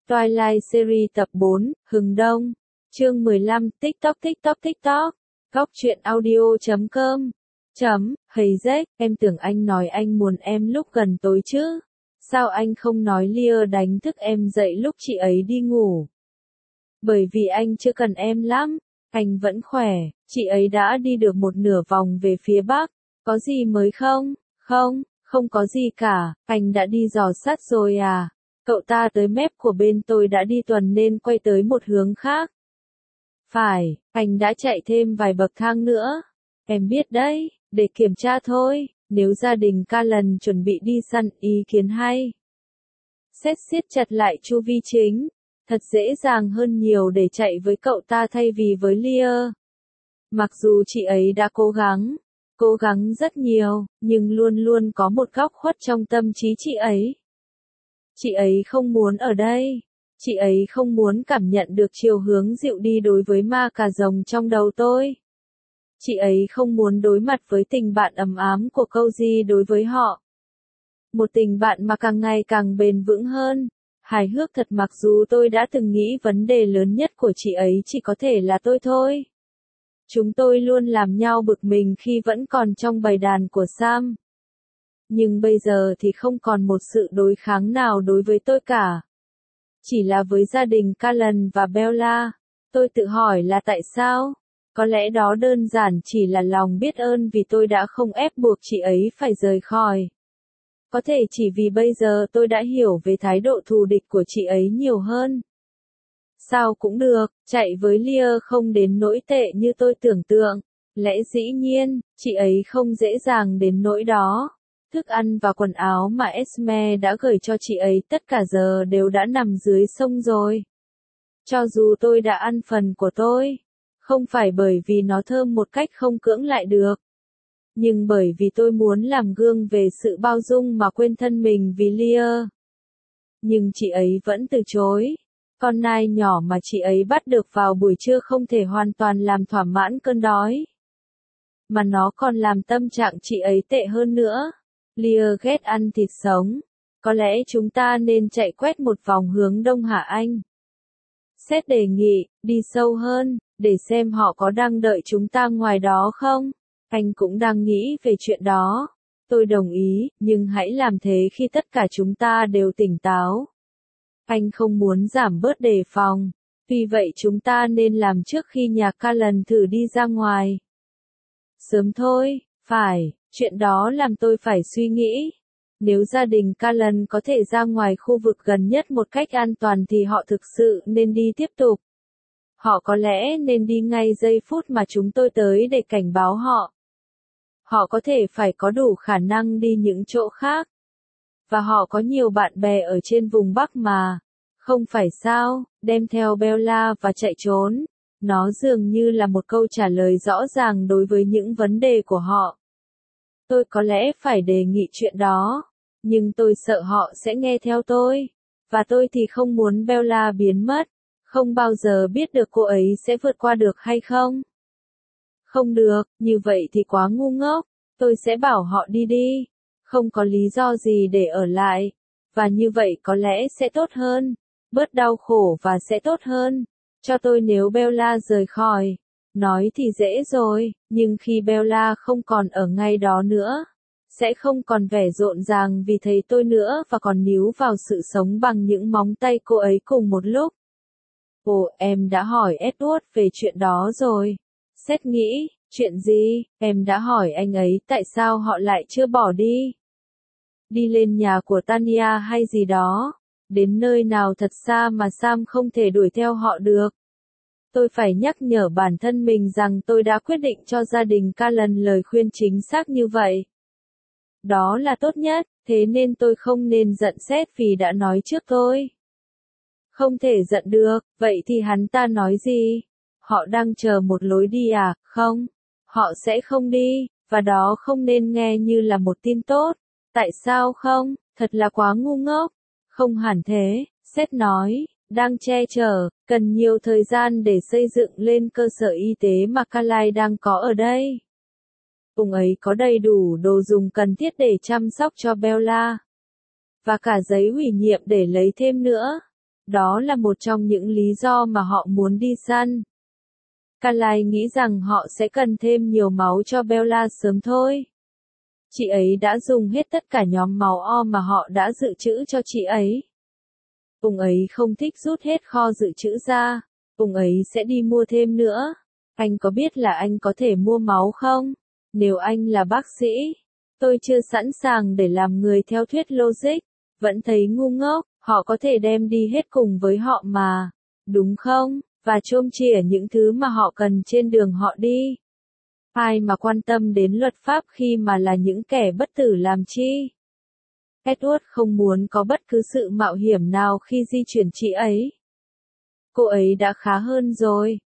Twilight Series tập 4, Hừng Đông. Chương 15, TikTok. Góc truyện audio.com. Hey Jack, em tưởng anh nói anh muốn em lúc gần tối chứ. Sao anh không nói Lia đánh thức em dậy lúc chị ấy đi ngủ? Bởi vì anh chưa cần em lắm. Anh vẫn khỏe, chị ấy đã đi được một nửa vòng về phía bắc. Có gì mới không? Không có gì cả, anh đã đi dò sát rồi à? Cậu ta tới mép của bên tôi đã đi tuần nên quay tới một hướng khác. Phải, anh đã chạy thêm vài bậc thang nữa. Em biết đấy, để kiểm tra thôi, nếu gia đình Callan chuẩn bị đi săn, ý kiến hay. Seth siết chặt lại chu vi chính. Thật dễ dàng hơn nhiều để chạy với cậu ta thay vì với Lia. Mặc dù chị ấy đã cố gắng rất nhiều, nhưng luôn luôn có một góc khuất trong tâm trí chị ấy. Chị ấy không muốn ở đây. Chị ấy không muốn cảm nhận được chiều hướng dịu đi đối với ma cà rồng trong đầu tôi. Chị ấy không muốn đối mặt với tình bạn ấm ám của Cozy đối với họ. Một tình bạn mà càng ngày càng bền vững hơn. Hài hước thật, mặc dù tôi đã từng nghĩ vấn đề lớn nhất của chị ấy chỉ có thể là tôi thôi. Chúng tôi luôn làm nhau bực mình khi vẫn còn trong bầy đàn của Sam. Nhưng bây giờ thì không còn một sự đối kháng nào đối với tôi cả. Chỉ là với gia đình Callan và Bella. Tôi tự hỏi là tại sao? Có lẽ đó đơn giản chỉ là lòng biết ơn vì tôi đã không ép buộc chị ấy phải rời khỏi. Có thể chỉ vì bây giờ tôi đã hiểu về thái độ thù địch của chị ấy nhiều hơn. Sao cũng được, chạy với Lia không đến nỗi tệ như tôi tưởng tượng. Lẽ dĩ nhiên, chị ấy không dễ dàng đến nỗi đó. Thức ăn và quần áo mà Esme đã gửi cho chị ấy tất cả giờ đều đã nằm dưới sông rồi. Cho dù tôi đã ăn phần của tôi, không phải bởi vì nó thơm một cách không cưỡng lại được, nhưng bởi vì tôi muốn làm gương về sự bao dung mà quên thân mình vì Lia. Nhưng chị ấy vẫn từ chối. Con nai nhỏ mà chị ấy bắt được vào buổi trưa không thể hoàn toàn làm thỏa mãn cơn đói, mà nó còn làm tâm trạng chị ấy tệ hơn nữa. Lia ghét ăn thịt sống. Có lẽ chúng ta nên chạy quét một vòng hướng đông hả anh? Seth đề nghị, đi sâu hơn, để xem họ có đang đợi chúng ta ngoài đó không? Anh cũng đang nghĩ về chuyện đó. Tôi đồng ý, nhưng hãy làm thế khi tất cả chúng ta đều tỉnh táo. Anh không muốn giảm bớt đề phòng. Vì vậy chúng ta nên làm trước khi nhà Callan thử đi ra ngoài. Sớm thôi, phải, chuyện đó làm tôi phải suy nghĩ. Nếu gia đình Callan có thể ra ngoài khu vực gần nhất một cách an toàn thì họ thực sự nên đi tiếp tục. Họ có lẽ nên đi ngay giây phút mà chúng tôi tới để cảnh báo họ. Họ có thể phải có đủ khả năng đi những chỗ khác. Và họ có nhiều bạn bè ở trên vùng Bắc mà. Không phải sao, đem theo Bella và chạy trốn. Nó dường như là một câu trả lời rõ ràng đối với những vấn đề của họ. Tôi có lẽ phải đề nghị chuyện đó. Nhưng tôi sợ họ sẽ nghe theo tôi. Và tôi thì không muốn Bella biến mất. Không bao giờ biết được cô ấy sẽ vượt qua được hay không. Không được, như vậy thì quá ngu ngốc. Tôi sẽ bảo họ đi. Không có lý do gì để ở lại. Và như vậy có lẽ sẽ tốt hơn. Bớt đau khổ và sẽ tốt hơn. Cho tôi nếu Bella rời khỏi. Nói thì dễ rồi, nhưng khi Bella không còn ở ngay đó nữa, sẽ không còn vẻ rộn ràng vì thấy tôi nữa và còn níu vào sự sống bằng những móng tay cô ấy cùng một lúc. Ồ, em đã hỏi Edward về chuyện đó rồi. Seth nghĩ, chuyện gì? Em đã hỏi anh ấy tại sao họ lại chưa bỏ đi. Đi lên nhà của Tanya hay gì đó. Đến nơi nào thật xa mà Sam không thể đuổi theo họ được. Tôi phải nhắc nhở bản thân mình rằng tôi đã quyết định cho gia đình Callan lời khuyên chính xác như vậy. Đó là tốt nhất, thế nên tôi không nên giận Seth vì đã nói trước tôi. Không thể giận được, vậy thì hắn ta nói gì? Họ đang chờ một lối đi à? Không, họ sẽ không đi, và đó không nên nghe như là một tin tốt. Tại sao không? Thật là quá ngu ngốc. Không hẳn thế, Seth nói, đang che chở, cần nhiều thời gian để xây dựng lên cơ sở y tế mà Callan đang có ở đây. Ông ấy có đầy đủ đồ dùng cần thiết để chăm sóc cho Bella. Và cả giấy ủy nhiệm để lấy thêm nữa. Đó là một trong những lý do mà họ muốn đi săn. Carlyle nghĩ rằng họ sẽ cần thêm nhiều máu cho Bella sớm thôi. Chị ấy đã dùng hết tất cả nhóm máu O mà họ đã dự trữ cho chị ấy. Ông ấy không thích rút hết kho dự trữ ra. Ông ấy sẽ đi mua thêm nữa. Anh có biết là anh có thể mua máu không? Nếu anh là bác sĩ, tôi chưa sẵn sàng để làm người theo thuyết logic. Vẫn thấy ngu ngốc, họ có thể đem đi hết cùng với họ mà. Đúng không? Và chôm chỉa những thứ mà họ cần trên đường họ đi. Ai mà quan tâm đến luật pháp khi mà là những kẻ bất tử làm chi? Edward không muốn có bất cứ sự mạo hiểm nào khi di chuyển chị ấy. Cô ấy đã khá hơn rồi.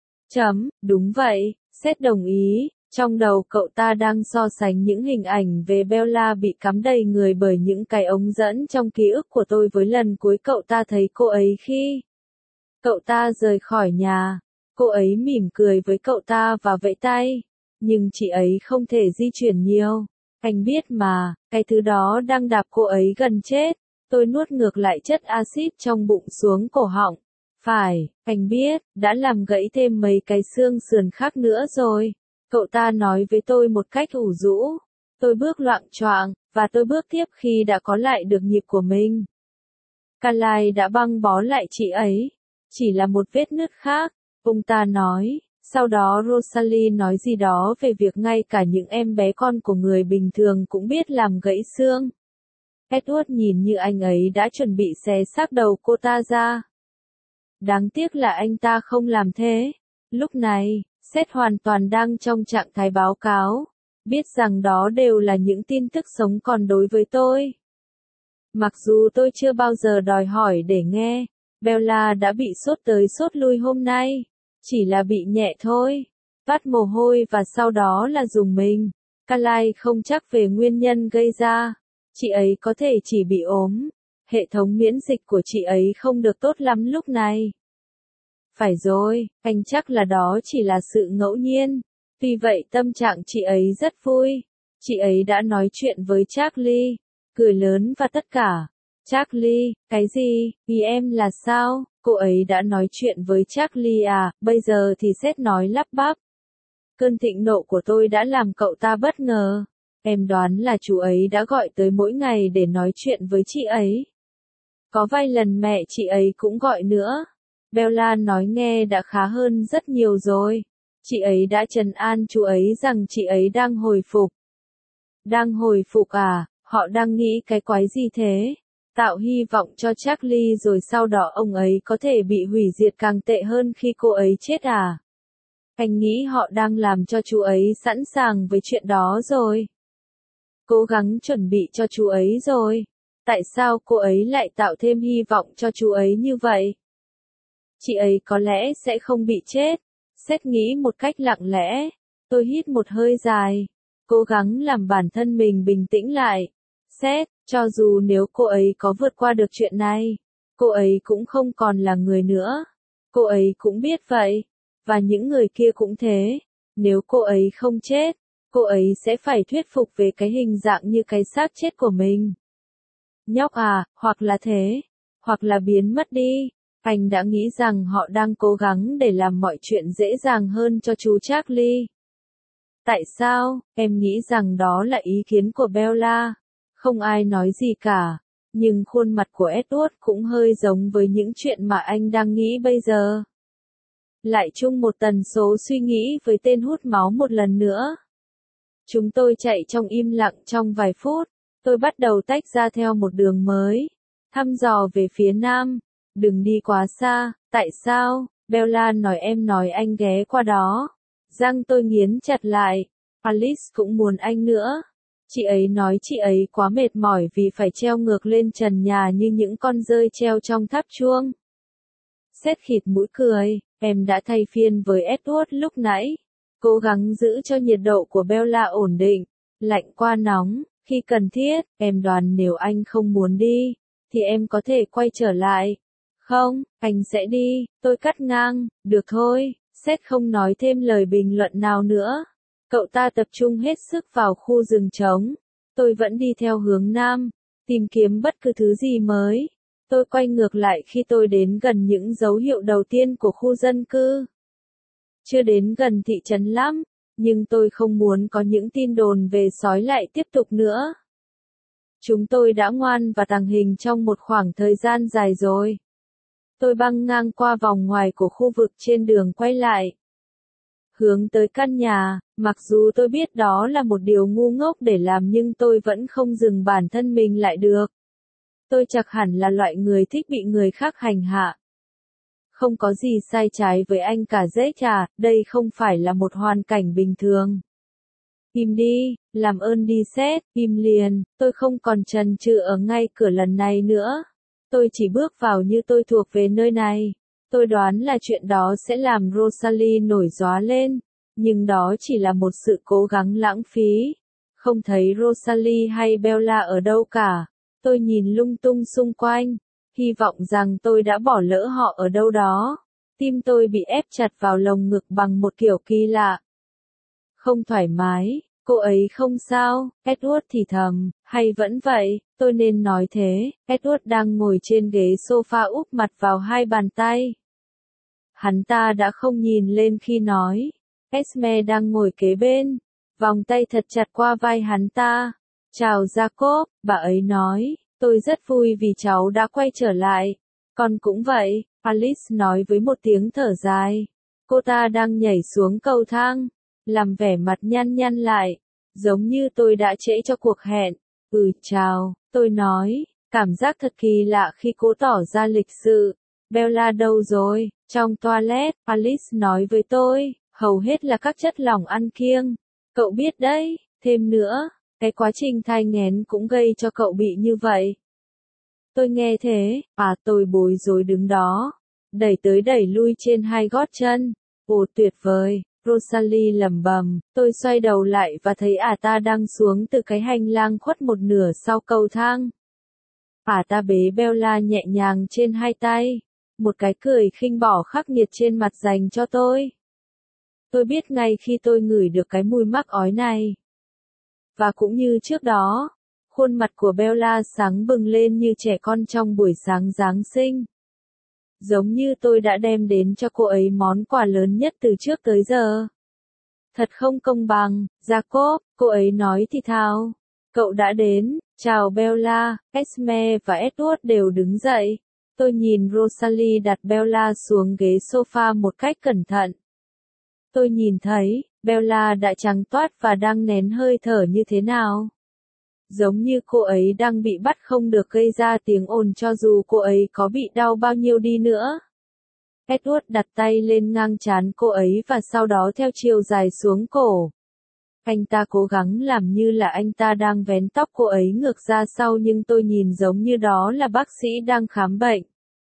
Đúng vậy, Seth đồng ý. Trong đầu cậu ta đang so sánh những hình ảnh về Bella bị cắm đầy người bởi những cái ống dẫn trong ký ức của tôi với lần cuối cậu ta thấy cô ấy khi cậu ta rời khỏi nhà. Cô ấy mỉm cười với cậu ta và vẫy tay. Nhưng chị ấy không thể di chuyển nhiều. Anh biết mà, cái thứ đó đang đạp cô ấy gần chết. Tôi nuốt ngược lại chất axit trong bụng xuống cổ họng. Phải, anh biết, đã làm gãy thêm mấy cái xương sườn khác nữa rồi. Cậu ta nói với tôi một cách ủ rũ. Tôi bước loạng choạng, và tôi bước tiếp khi đã có lại được nhịp của mình. Carlyle đã băng bó lại chị ấy. Chỉ là một vết nứt khác, ông ta nói. Sau đó Rosalie nói gì đó về việc ngay cả những em bé con của người bình thường cũng biết làm gãy xương. Edward nhìn như anh ấy đã chuẩn bị xé xác đầu cô ta ra. Đáng tiếc là anh ta không làm thế. Lúc này, Seth hoàn toàn đang trong trạng thái báo cáo. Biết rằng đó đều là những tin tức sống còn đối với tôi. Mặc dù tôi chưa bao giờ đòi hỏi để nghe, Bella đã bị sốt tới sốt lui hôm nay. Chỉ là bị nhẹ thôi. Toát mồ hôi và sau đó là rùng mình. Carlyle không chắc về nguyên nhân gây ra. Chị ấy có thể chỉ bị ốm. Hệ thống miễn dịch của chị ấy không được tốt lắm lúc này. Phải rồi, anh chắc là đó chỉ là sự ngẫu nhiên. Vì vậy tâm trạng chị ấy rất vui. Chị ấy đã nói chuyện với Charlie. Cười lớn và tất cả. Charlie, cái gì? Ý em là sao? Cô ấy đã nói chuyện với Charlie à? Bây giờ thì Seth nói lắp bắp. Cơn thịnh nộ của tôi đã làm cậu ta bất ngờ. Em đoán là chú ấy đã gọi tới mỗi ngày để nói chuyện với chị ấy. Có vài lần mẹ chị ấy cũng gọi nữa. Bella nói nghe đã khá hơn rất nhiều rồi. Chị ấy đã trấn an chú ấy rằng chị ấy đang hồi phục. Đang hồi phục à? Họ đang nghĩ cái quái gì thế? Tạo hy vọng cho Charlie rồi sau đó ông ấy có thể bị hủy diệt càng tệ hơn khi cô ấy chết à? Anh nghĩ họ đang làm cho chú ấy sẵn sàng với chuyện đó rồi. Cố gắng chuẩn bị cho chú ấy rồi. Tại sao cô ấy lại tạo thêm hy vọng cho chú ấy như vậy? Chị ấy có lẽ sẽ không bị chết. Seth nghĩ một cách lặng lẽ. Tôi hít một hơi dài. Cố gắng làm bản thân mình bình tĩnh lại. Seth, cho dù nếu cô ấy có vượt qua được chuyện này, cô ấy cũng không còn là người nữa. Cô ấy cũng biết vậy. Và những người kia cũng thế. Nếu cô ấy không chết, cô ấy sẽ phải thuyết phục về cái hình dạng như cái xác chết của mình. Nhóc à, hoặc là thế, hoặc là biến mất đi. Anh đã nghĩ rằng họ đang cố gắng để làm mọi chuyện dễ dàng hơn cho chú Charlie. Tại sao? Em nghĩ rằng đó là ý kiến của Bella. Không ai nói gì cả. Nhưng khuôn mặt của Edward cũng hơi giống với những chuyện mà anh đang nghĩ bây giờ. Lại chung một tần số suy nghĩ với tên hút máu một lần nữa. Chúng tôi chạy trong im lặng trong vài phút. Tôi bắt đầu tách ra theo một đường mới. Thăm dò về phía nam. Đừng đi quá xa. Tại sao? Bella nói em nói anh ghé qua đó. Răng tôi nghiến chặt lại. Alice cũng muốn anh nữa. Chị ấy nói chị ấy quá mệt mỏi vì phải treo ngược lên trần nhà như những con dơi treo trong tháp chuông. Seth khịt mũi cười. Em đã thay phiên với Edward lúc nãy. Cố gắng giữ cho nhiệt độ của Bella ổn định. Lạnh qua nóng. Khi cần thiết, em đoán nếu anh không muốn đi, thì em có thể quay trở lại. Không, anh sẽ đi. Tôi cắt ngang. Được thôi. Seth không nói thêm lời bình luận nào nữa. Cậu ta tập trung hết sức vào khu rừng trống. Tôi vẫn đi theo hướng nam. Tìm kiếm bất cứ thứ gì mới. Tôi quay ngược lại khi tôi đến gần những dấu hiệu đầu tiên của khu dân cư. Chưa đến gần thị trấn lắm, nhưng tôi không muốn có những tin đồn về sói lại tiếp tục nữa. Chúng tôi đã ngoan và tàng hình trong một khoảng thời gian dài rồi. Tôi băng ngang qua vòng ngoài của khu vực trên đường quay lại. Hướng tới căn nhà, mặc dù tôi biết đó là một điều ngu ngốc để làm nhưng tôi vẫn không dừng bản thân mình lại được. Tôi chắc hẳn là loại người thích bị người khác hành hạ. Không có gì sai trái với anh cả Jack à, đây không phải là một hoàn cảnh bình thường. Im đi, làm ơn đi Seth, im liền, tôi không còn chần chừ ở ngay cửa lần này nữa. Tôi chỉ bước vào như tôi thuộc về nơi này. Tôi đoán là chuyện đó sẽ làm Rosalie nổi gióa lên, nhưng đó chỉ là một sự cố gắng lãng phí. Không thấy Rosalie hay Bella ở đâu cả. Tôi nhìn lung tung xung quanh, hy vọng rằng tôi đã bỏ lỡ họ ở đâu đó. Tim tôi bị ép chặt vào lồng ngực bằng một kiểu kỳ lạ. Không thoải mái, cô ấy không sao, Edward thì thầm, hay vẫn vậy, tôi nên nói thế. Edward đang ngồi trên ghế sofa úp mặt vào hai bàn tay. Hắn ta đã không nhìn lên khi nói. Esme đang ngồi kế bên, vòng tay thật chặt qua vai hắn ta. Chào Jacob, bà ấy nói, tôi rất vui vì cháu đã quay trở lại. Con cũng vậy, Alice nói với một tiếng thở dài. Cô ta đang nhảy xuống cầu thang, làm vẻ mặt nhăn nhăn lại, giống như tôi đã trễ cho cuộc hẹn. Chào, tôi nói, cảm giác thật kỳ lạ khi cố tỏ ra lịch sự. Bella đâu rồi? Trong toilet, Alice nói với tôi, hầu hết là các chất lỏng ăn kiêng. Cậu biết đấy, thêm nữa, cái quá trình thai nghén cũng gây cho cậu bị như vậy. Tôi nghe thế, tôi bối rối đứng đó, đẩy tới đẩy lui trên hai gót chân. Ồ tuyệt vời, Rosalie lẩm bẩm, tôi xoay đầu lại và thấy ta đang xuống từ cái hành lang khuất một nửa sau cầu thang. Ta bế Bella nhẹ nhàng trên hai tay, một cái cười khinh bỉ khắc nghiệt trên mặt dành cho tôi. Tôi biết ngay khi tôi ngửi được cái mùi mắc ói này. Và cũng như trước đó, khuôn mặt của Bella sáng bừng lên như trẻ con trong buổi sáng Giáng sinh. Giống như tôi đã đem đến cho cô ấy món quà lớn nhất từ trước tới giờ. Thật không công bằng, Jacob, cô ấy nói thì thào. Cậu đã đến, chào Bella, Esme và Edward đều đứng dậy. Tôi nhìn Rosalie đặt Bella xuống ghế sofa một cách cẩn thận. Tôi nhìn thấy, Bella đã trắng toát và đang nén hơi thở như thế nào. Giống như cô ấy đang bị bắt không được gây ra tiếng ồn cho dù cô ấy có bị đau bao nhiêu đi nữa. Edward đặt tay lên ngang trán cô ấy và sau đó theo chiều dài xuống cổ. Anh ta cố gắng làm như là anh ta đang vén tóc cô ấy ngược ra sau nhưng tôi nhìn giống như đó là bác sĩ đang khám bệnh.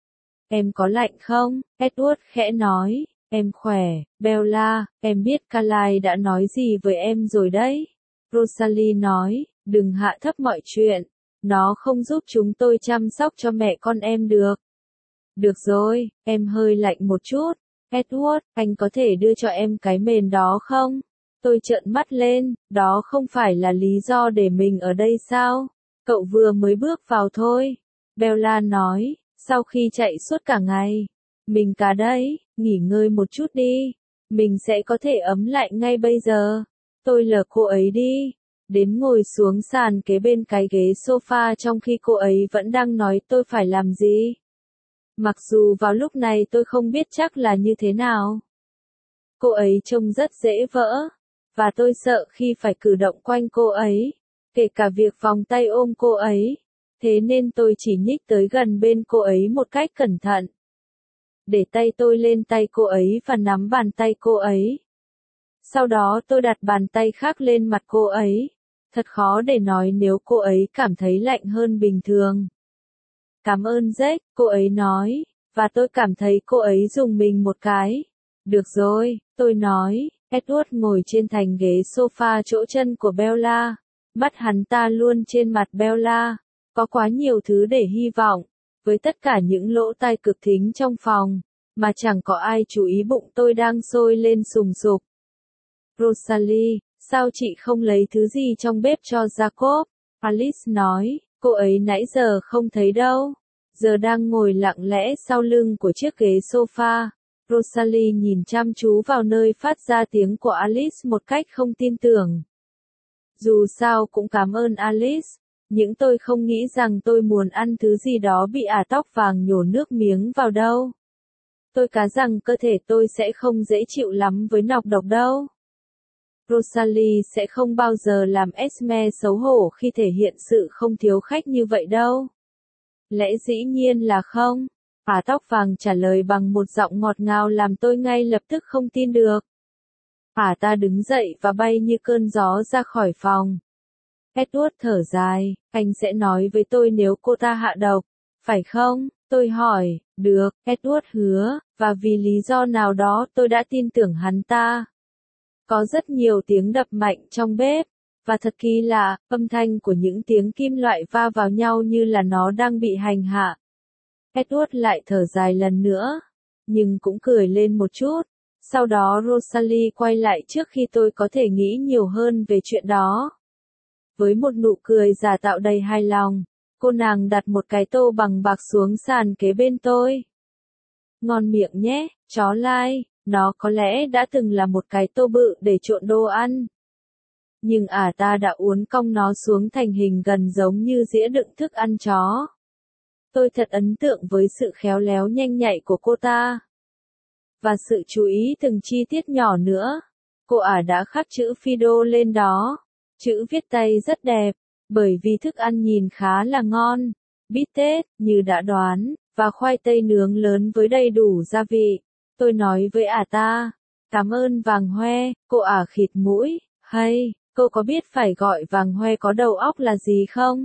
Em có lạnh không? Edward khẽ nói. Em khỏe, Bella, em biết Carly đã nói gì với em rồi đấy. Rosalie nói, đừng hạ thấp mọi chuyện. Nó không giúp chúng tôi chăm sóc cho mẹ con em được. Được rồi, em hơi lạnh một chút. Edward, anh có thể đưa cho em cái mền đó không? Tôi trợn mắt lên, đó không phải là lý do để mình ở đây sao? Cậu vừa mới bước vào thôi. Bella nói, sau khi chạy suốt cả ngày. Mình cả đấy, nghỉ ngơi một chút đi. Mình sẽ có thể ấm lại ngay bây giờ. Tôi lờ cô ấy đi. Đến ngồi xuống sàn kế bên cái ghế sofa trong khi cô ấy vẫn đang nói tôi phải làm gì. Mặc dù vào lúc này tôi không biết chắc là như thế nào. Cô ấy trông rất dễ vỡ. Và tôi sợ khi phải cử động quanh cô ấy. Kể cả việc vòng tay ôm cô ấy. Thế nên tôi chỉ nhích tới gần bên cô ấy một cách cẩn thận. Để tay tôi lên tay cô ấy và nắm bàn tay cô ấy. Sau đó tôi đặt bàn tay khác lên mặt cô ấy. Thật khó để nói nếu cô ấy cảm thấy lạnh hơn bình thường. Cảm ơn Jack, cô ấy nói, và tôi cảm thấy cô ấy dùng mình một cái. Được rồi, tôi nói, Edward ngồi trên thành ghế sofa chỗ chân của Bella. Mắt hắn ta luôn trên mặt Bella. Có quá nhiều thứ để hy vọng. Với tất cả những lỗ tai cực thính trong phòng, mà chẳng có ai chú ý bụng tôi đang sôi lên sùng sục. Rosalie, sao chị không lấy thứ gì trong bếp cho Jacob? Alice nói, cô ấy nãy giờ không thấy đâu. giờ đang ngồi lặng lẽ sau lưng của chiếc ghế sofa. Rosalie nhìn chăm chú vào nơi phát ra tiếng của Alice một cách không tin tưởng. Dù sao cũng cảm ơn Alice, nhưng tôi không nghĩ rằng tôi muốn ăn thứ gì đó bị ả tóc vàng nhổ nước miếng vào đâu. Tôi cá rằng cơ thể tôi sẽ không dễ chịu lắm với nọc độc đâu. Rosalie sẽ không bao giờ làm Esme xấu hổ khi thể hiện sự không thiếu khách như vậy đâu. Lẽ dĩ nhiên là không. Ả tóc vàng trả lời bằng một giọng ngọt ngào làm tôi ngay lập tức không tin được. Ả ta đứng dậy và bay như cơn gió ra khỏi phòng. Edward thở dài, anh sẽ nói với tôi nếu cô ta hạ độc, phải không? Tôi hỏi, được, Edward hứa, và vì lý do nào đó tôi đã tin tưởng hắn ta. Có rất nhiều tiếng đập mạnh trong bếp, và thật kỳ lạ, âm thanh của những tiếng kim loại va vào nhau như là nó đang bị hành hạ. Edward lại thở dài lần nữa, nhưng cũng cười lên một chút. Sau đó Rosalie quay lại trước khi tôi có thể nghĩ nhiều hơn về chuyện đó. Với một nụ cười giả tạo đầy hài lòng, cô nàng đặt một cái tô bằng bạc xuống sàn kế bên tôi. Ngon miệng nhé, chó lai, nó có lẽ đã từng là một cái tô bự để trộn đồ ăn. Nhưng ả ta đã uốn cong nó xuống thành hình gần giống như dĩa đựng thức ăn chó. Tôi thật ấn tượng với sự khéo léo nhanh nhạy của cô ta. Và sự chú ý từng chi tiết nhỏ nữa. Cô ả đã khắc chữ Fido lên đó. Chữ viết tay rất đẹp, bởi vì thức ăn nhìn khá là ngon. Bít tết, như đã đoán, và khoai tây nướng lớn với đầy đủ gia vị. Tôi nói với ả ta, cảm ơn Vàng Hoe, cô ả khịt mũi, hay, cô có biết phải gọi Vàng Hoe có đầu óc là gì không?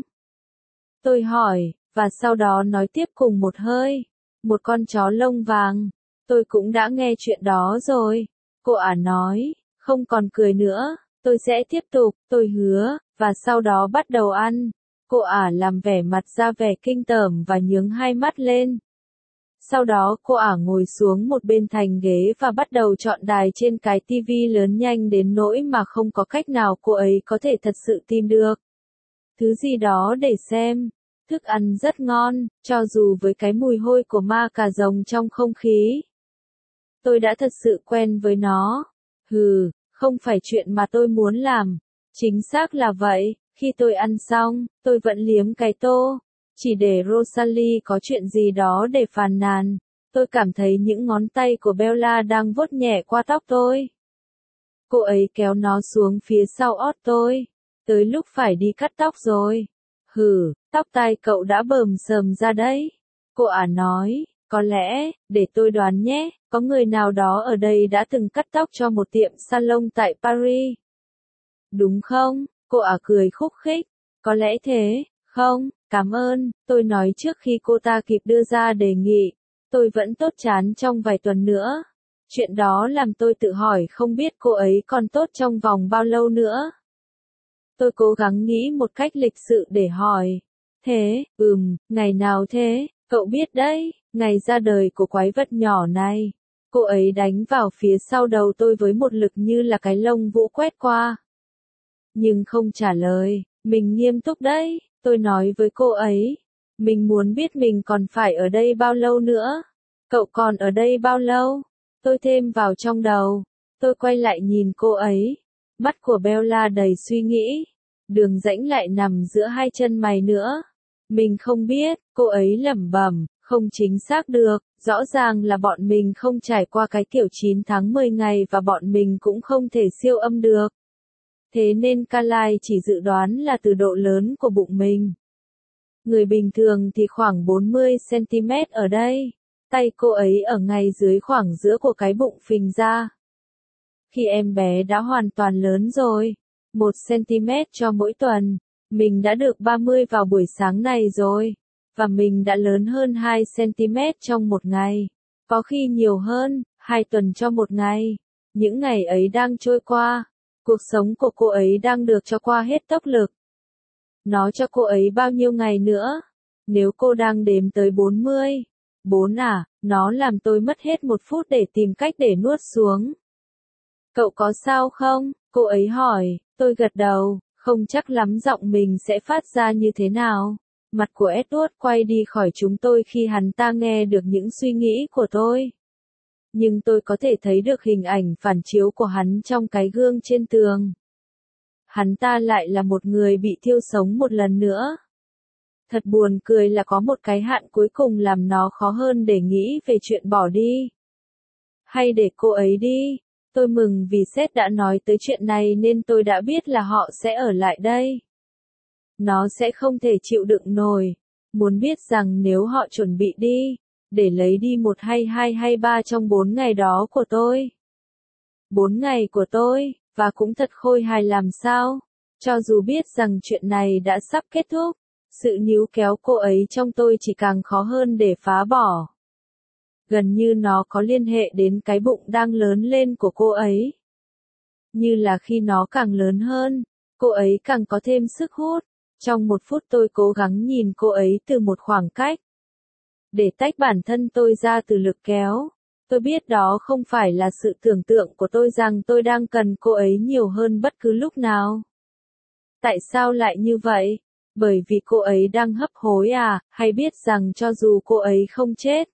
Tôi hỏi, và sau đó nói tiếp cùng một hơi, một con chó lông vàng. Tôi cũng đã nghe chuyện đó rồi. Cô ả nói, không còn cười nữa, tôi sẽ tiếp tục, tôi hứa, và sau đó bắt đầu ăn. Cô ả làm vẻ mặt ra vẻ kinh tởm và nhướng hai mắt lên. Sau đó cô ả ngồi xuống một bên thành ghế và bắt đầu chọn đài trên cái tivi lớn nhanh đến nỗi mà không có cách nào cô ấy có thể thật sự tìm được thứ gì đó để xem. Thức ăn rất ngon, cho dù với cái mùi hôi của ma cà rồng trong không khí. Tôi đã thật sự quen với nó. Không phải chuyện mà tôi muốn làm. Chính xác là vậy, khi tôi ăn xong, tôi vẫn liếm cái tô. Chỉ để Rosalie có chuyện gì đó để phàn nàn. Tôi cảm thấy những ngón tay của Bella đang vuốt nhẹ qua tóc tôi. Cô ấy kéo nó xuống phía sau ót tôi. Tới lúc phải đi cắt tóc rồi. Tóc tai cậu đã bờm sờm ra đấy. Cô ả nói, có lẽ, để tôi đoán nhé, có người nào đó ở đây đã từng cắt tóc cho một tiệm salon tại Paris. Đúng không? Cô ả cười khúc khích. Có lẽ thế, không, cảm ơn, tôi nói trước khi cô ta kịp đưa ra đề nghị. Tôi vẫn tốt chán trong vài tuần nữa. Chuyện đó làm tôi tự hỏi không biết cô ấy còn tốt trong vòng bao lâu nữa. Tôi cố gắng nghĩ một cách lịch sự để hỏi. Thế, ngày nào thế, cậu biết đấy, ngày ra đời của quái vật nhỏ này. Cô ấy đánh vào phía sau đầu tôi với một lực như là cái lông vũ quét qua. Nhưng không trả lời, mình nghiêm túc đấy, tôi nói với cô ấy. Mình muốn biết mình còn phải ở đây bao lâu nữa. Cậu còn ở đây bao lâu? Tôi thêm vào trong đầu. Tôi quay lại nhìn cô ấy. Mắt của Bella đầy suy nghĩ. Đường rãnh lại nằm giữa hai chân mày nữa. Mình không biết, cô ấy lẩm bẩm, không chính xác được, rõ ràng là bọn mình không trải qua cái kiểu 9 tháng 10 ngày và bọn mình cũng không thể siêu âm được. Thế nên Carly chỉ dự đoán là từ độ lớn của bụng mình. Người bình thường thì khoảng 40 cm ở đây. Tay cô ấy ở ngay dưới khoảng giữa của cái bụng phình ra. Khi em bé đã hoàn toàn lớn rồi, 1 cm cho mỗi tuần, mình đã được 30 vào buổi sáng này rồi, và mình đã lớn hơn 2 cm trong một ngày, có khi nhiều hơn, 2 tuần cho một ngày. Những ngày ấy đang trôi qua, cuộc sống của cô ấy đang được cho qua hết tốc lực. Nó cho cô ấy bao nhiêu ngày nữa? Nếu cô đang đếm tới 40. 4 à, nó làm tôi mất hết 1 phút để tìm cách để nuốt xuống. Cậu có sao không? Cô ấy hỏi, tôi gật đầu, không chắc lắm giọng mình sẽ phát ra như thế nào. Mặt của Edward quay đi khỏi chúng tôi khi hắn ta nghe được những suy nghĩ của tôi. Nhưng tôi có thể thấy được hình ảnh phản chiếu của hắn trong cái gương trên tường. Hắn ta lại là một người bị thiêu sống một lần nữa. Thật buồn cười là có một cái hạn cuối cùng làm nó khó hơn để nghĩ về chuyện bỏ đi. Hay để cô ấy đi. Tôi mừng vì sếp đã nói tới chuyện này nên tôi đã biết là họ sẽ ở lại đây. Nó sẽ không thể chịu đựng nổi. Muốn biết rằng nếu họ chuẩn bị đi, để lấy đi 1 hay 2 hay 3 trong 4 ngày đó của tôi. 4 ngày của tôi, và cũng thật khôi hài làm sao. Cho dù biết rằng chuyện này đã sắp kết thúc, sự níu kéo cô ấy trong tôi chỉ càng khó hơn để phá bỏ. Gần như nó có liên hệ đến cái bụng đang lớn lên của cô ấy. Như là khi nó càng lớn hơn, cô ấy càng có thêm sức hút. Trong 1 phút tôi cố gắng nhìn cô ấy từ một khoảng cách. Để tách bản thân tôi ra từ lực kéo. Tôi biết đó không phải là sự tưởng tượng của tôi rằng tôi đang cần cô ấy nhiều hơn bất cứ lúc nào. Tại sao lại như vậy? Bởi vì cô ấy đang hấp hối à, hay biết rằng cho dù cô ấy không chết,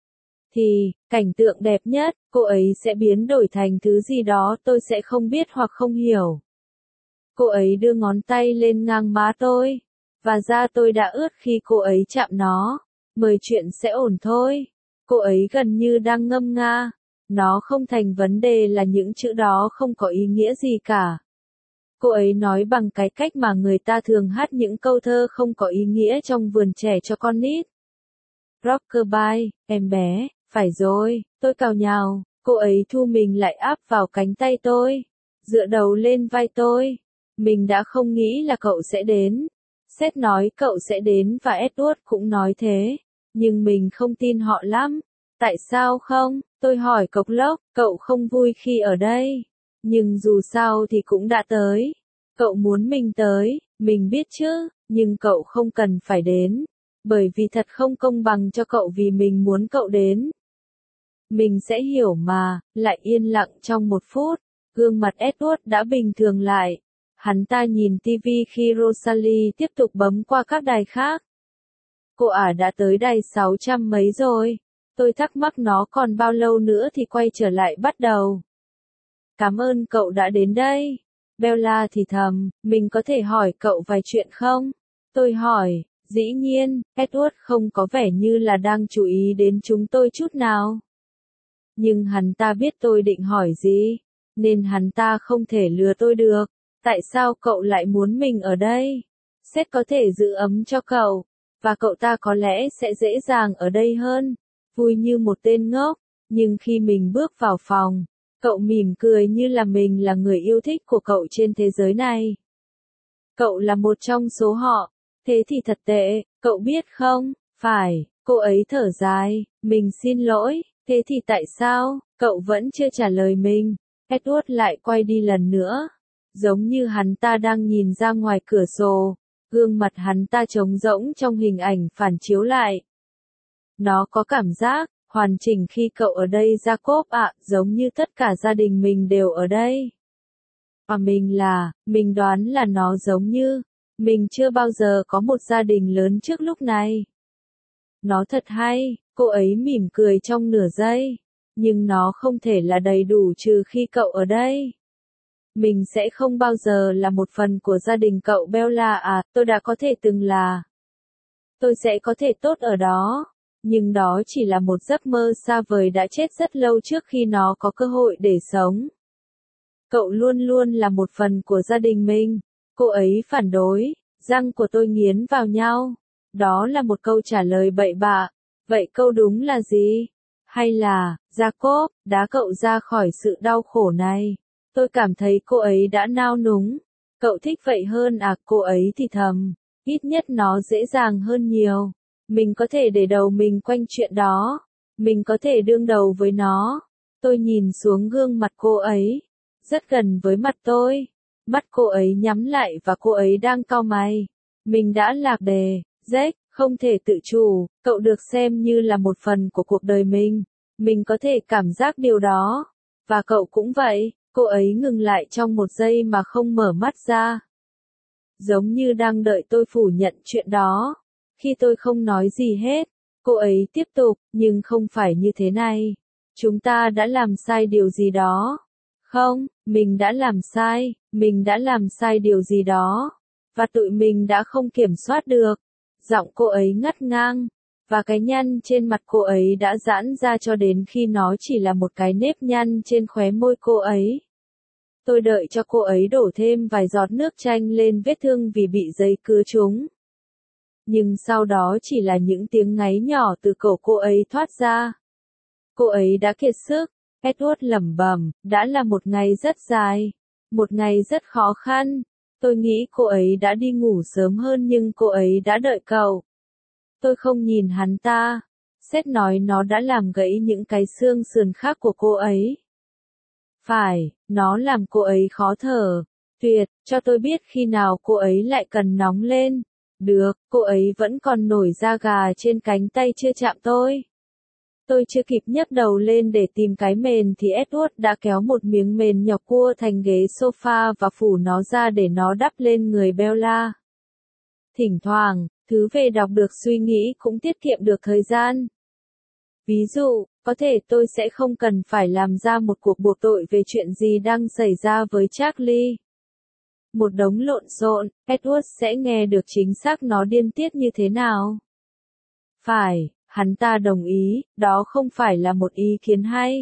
thì, cảnh tượng đẹp nhất, cô ấy sẽ biến đổi thành thứ gì đó tôi sẽ không biết hoặc không hiểu. Cô ấy đưa ngón tay lên ngang má tôi, và da tôi đã ướt khi cô ấy chạm nó. Mời chuyện sẽ ổn thôi. Cô ấy gần như đang ngâm nga. Nó không thành vấn đề là những chữ đó không có ý nghĩa gì cả. Cô ấy nói bằng cái cách mà người ta thường hát những câu thơ không có ý nghĩa trong vườn trẻ cho con nít. Rockabye, em bé, phải rồi, tôi cào nhào. Cô ấy thu mình lại áp vào cánh tay tôi, dựa đầu lên vai tôi. Mình đã không nghĩ là cậu sẽ đến. Sếp nói cậu sẽ đến và Edward cũng nói thế. Nhưng mình không tin họ lắm. Tại sao không? Tôi hỏi cộc lốc, cậu không vui khi ở đây. Nhưng dù sao thì cũng đã tới. Cậu muốn mình tới, mình biết chứ, nhưng cậu không cần phải đến. Bởi vì thật không công bằng cho cậu vì mình muốn cậu đến. Mình sẽ hiểu mà, lại yên lặng trong 1 phút. Gương mặt Edward đã bình thường lại. Hắn ta nhìn TV khi Rosalie tiếp tục bấm qua các đài khác. Cô ả đã tới đài 600 mấy rồi. Tôi thắc mắc nó còn bao lâu nữa thì quay trở lại bắt đầu. Cảm ơn cậu đã đến đây. Bella thì thầm, mình có thể hỏi cậu vài chuyện không? Tôi hỏi, dĩ nhiên, Edward không có vẻ như là đang chú ý đến chúng tôi chút nào. Nhưng hắn ta biết tôi định hỏi gì, nên hắn ta không thể lừa tôi được. Tại sao cậu lại muốn mình ở đây? Sếp có thể giữ ấm cho cậu, và cậu ta có lẽ sẽ dễ dàng ở đây hơn. Vui như một tên ngốc, nhưng khi mình bước vào phòng, cậu mỉm cười như là mình là người yêu thích của cậu trên thế giới này. Cậu là một trong số họ, thế thì thật tệ, cậu biết không? Phải, cô ấy thở dài, mình xin lỗi, thế thì tại sao? Cậu vẫn chưa trả lời mình. Edward lại quay đi lần nữa. Giống như hắn ta đang nhìn ra ngoài cửa sổ, gương mặt hắn ta trống rỗng trong hình ảnh phản chiếu lại. Nó có cảm giác hoàn chỉnh khi cậu ở đây Jacob ạ, giống như tất cả gia đình mình đều ở đây. Và mình đoán là nó giống như, mình chưa bao giờ có một gia đình lớn trước lúc này. Nó thật hay, cô ấy mỉm cười trong nửa giây, nhưng nó không thể là đầy đủ trừ khi cậu ở đây. Mình sẽ không bao giờ là một phần của gia đình cậu Bella à, tôi đã có thể từng là. Tôi sẽ có thể tốt ở đó, nhưng đó chỉ là một giấc mơ xa vời đã chết rất lâu trước khi nó có cơ hội để sống. Cậu luôn luôn là một phần của gia đình mình. Cô ấy phản đối, răng của tôi nghiến vào nhau. Đó là một câu trả lời bậy bạ. Vậy câu đúng là gì? Hay là, Jacob, đá cậu ra khỏi sự đau khổ này? Tôi cảm thấy cô ấy đã nao núng. Cậu thích vậy hơn à? Cô ấy thì thầm. Ít nhất nó dễ dàng hơn nhiều. Mình có thể để đầu mình quanh chuyện đó. Mình có thể đương đầu với nó. Tôi nhìn xuống gương mặt cô ấy. Rất gần với mặt tôi. Mắt cô ấy nhắm lại và cô ấy đang cau mày. Mình đã lạc đề. Jack, không thể tự chủ. Cậu được xem như là một phần của cuộc đời mình. Mình có thể cảm giác điều đó. Và cậu cũng vậy. Cô ấy ngừng lại trong một giây mà không mở mắt ra. Giống như đang đợi tôi phủ nhận chuyện đó. Khi tôi không nói gì hết, cô ấy tiếp tục, nhưng không phải như thế này. Chúng ta đã làm sai điều gì đó. Không, mình đã làm sai điều gì đó. Và tụi mình đã không kiểm soát được. Giọng cô ấy ngắt ngang. Và cái nhăn trên mặt cô ấy đã giãn ra cho đến khi nó chỉ là một cái nếp nhăn trên khóe môi cô ấy. Tôi đợi cho cô ấy đổ thêm vài giọt nước chanh lên vết thương vì bị giấy cứa trúng. Nhưng sau đó chỉ là những tiếng ngáy nhỏ từ cổ cô ấy thoát ra. Cô ấy đã kiệt sức, Edward lẩm bẩm, đã là một ngày rất dài, một ngày rất khó khăn. Tôi nghĩ cô ấy đã đi ngủ sớm hơn nhưng cô ấy đã đợi cậu. Tôi không nhìn hắn ta. Seth nói nó đã làm gãy những cái xương sườn khác của cô ấy. Phải, nó làm cô ấy khó thở. Tuyệt, cho tôi biết khi nào cô ấy lại cần nóng lên. Được, cô ấy vẫn còn nổi da gà trên cánh tay chưa chạm tôi. Tôi chưa kịp nhấc đầu lên để tìm cái mền thì Edward đã kéo một miếng mền nhỏ cua thành ghế sofa và phủ nó ra để nó đắp lên người Bella. Thỉnh thoảng, thứ về đọc được suy nghĩ cũng tiết kiệm được thời gian. Ví dụ, có thể tôi sẽ không cần phải làm ra một cuộc buộc tội về chuyện gì đang xảy ra với Charlie. Một đống lộn xộn, Edward sẽ nghe được chính xác nó điên tiết như thế nào. Phải, hắn ta đồng ý, đó không phải là một ý kiến hay.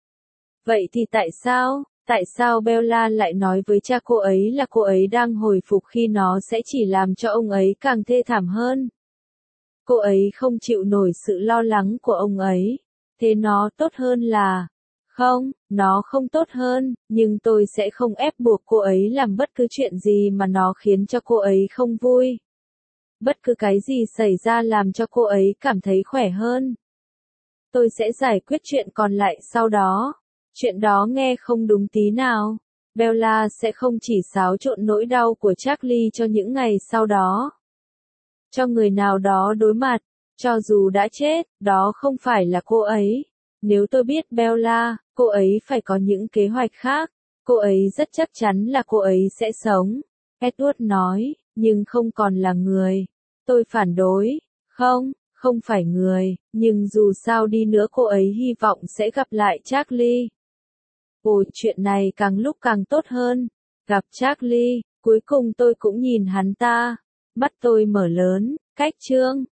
Vậy thì tại sao Bella lại nói với cha cô ấy là cô ấy đang hồi phục khi nó sẽ chỉ làm cho ông ấy càng thê thảm hơn? Cô ấy không chịu nổi sự lo lắng của ông ấy. Thế nó tốt hơn là... Không, nó không tốt hơn, nhưng tôi sẽ không ép buộc cô ấy làm bất cứ chuyện gì mà nó khiến cho cô ấy không vui. Bất cứ cái gì xảy ra làm cho cô ấy cảm thấy khỏe hơn. Tôi sẽ giải quyết chuyện còn lại sau đó. Chuyện đó nghe không đúng tí nào. Bella sẽ không chỉ xáo trộn nỗi đau của Charlie cho những ngày sau đó. Cho người nào đó đối mặt, cho dù đã chết, đó không phải là cô ấy. Nếu tôi biết Bella, cô ấy phải có những kế hoạch khác. Cô ấy rất chắc chắn là cô ấy sẽ sống. Edward nói, nhưng không còn là người. Tôi phản đối. Không phải người, nhưng dù sao đi nữa cô ấy hy vọng sẽ gặp lại Charlie. Ôi, chuyện này càng lúc càng tốt hơn. Gặp Charlie, cuối cùng tôi cũng nhìn hắn ta. Mắt tôi mở lớn, cách chương.